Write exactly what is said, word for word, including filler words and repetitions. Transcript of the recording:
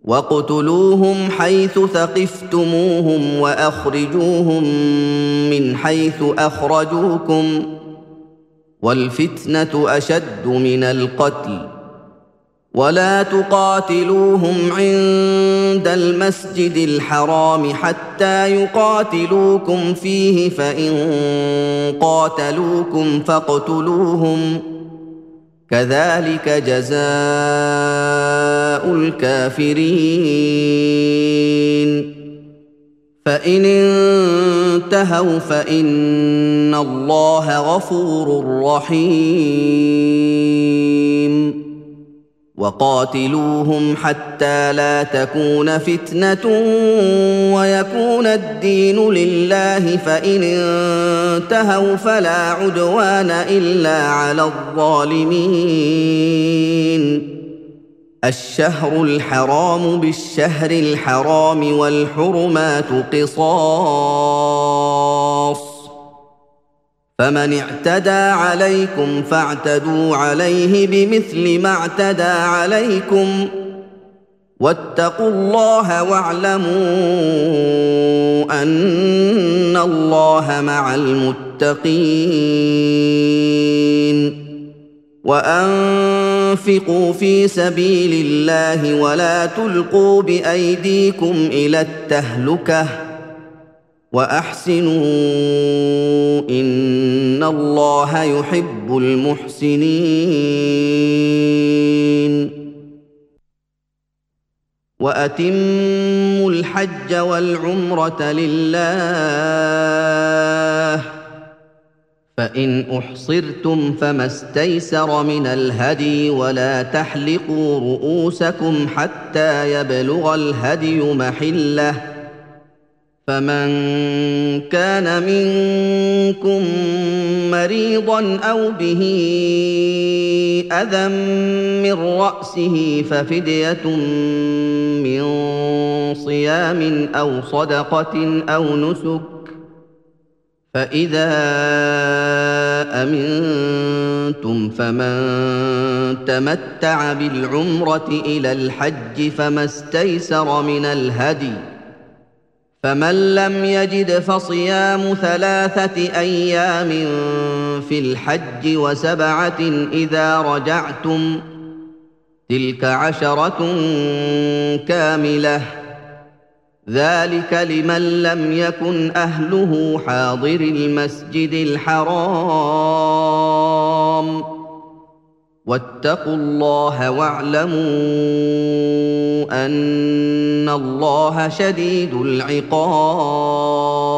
واقتلوهم حيث ثقفتموهم وأخرجوهم من حيث أخرجوكم والفتنة أشد من القتل ولا تقاتلوهم عند المسجد الحرام حتى يقاتلوكم فيه فإن قاتلوكم فاقتلوهم كذلك جزاء الكافرين فإن انتهوا فإن الله غفور رحيم وقاتلوهم حتى لا تكون فتنة ويكون الدين لله فإن انتهوا فلا عدوان إلا على الظالمين الشهر الحرام بالشهر الحرام والحرمات قصاص فمن اعتدى عليكم فاعتدوا عليه بمثل ما اعتدى عليكم واتقوا الله واعلموا أن الله مع المتقين وأنفقوا في سبيل الله ولا تلقوا بأيديكم إلى التهلكة وأحسنوا إن الله يحب المحسنين وأتموا الحج والعمرة لله فإن أحصرتم فما استيسر من الهدي ولا تحلقوا رؤوسكم حتى يبلغ الهدي محله فمن كان منكم مريضا أو به أذى من رأسه ففدية من صيام أو صدقة أو نسك فإذا أمنتم فمن تمتع بالعمرة إلى الحج فما استيسر من الهدي فمن لم يجد فصيام ثلاثة أيام في الحج وسبعة إذا رجعتم تلك عشرة كاملة ذلك لمن لم يكن أهله حاضر المسجد الحرام واتقوا الله واعلموا أن الله شديد العقاب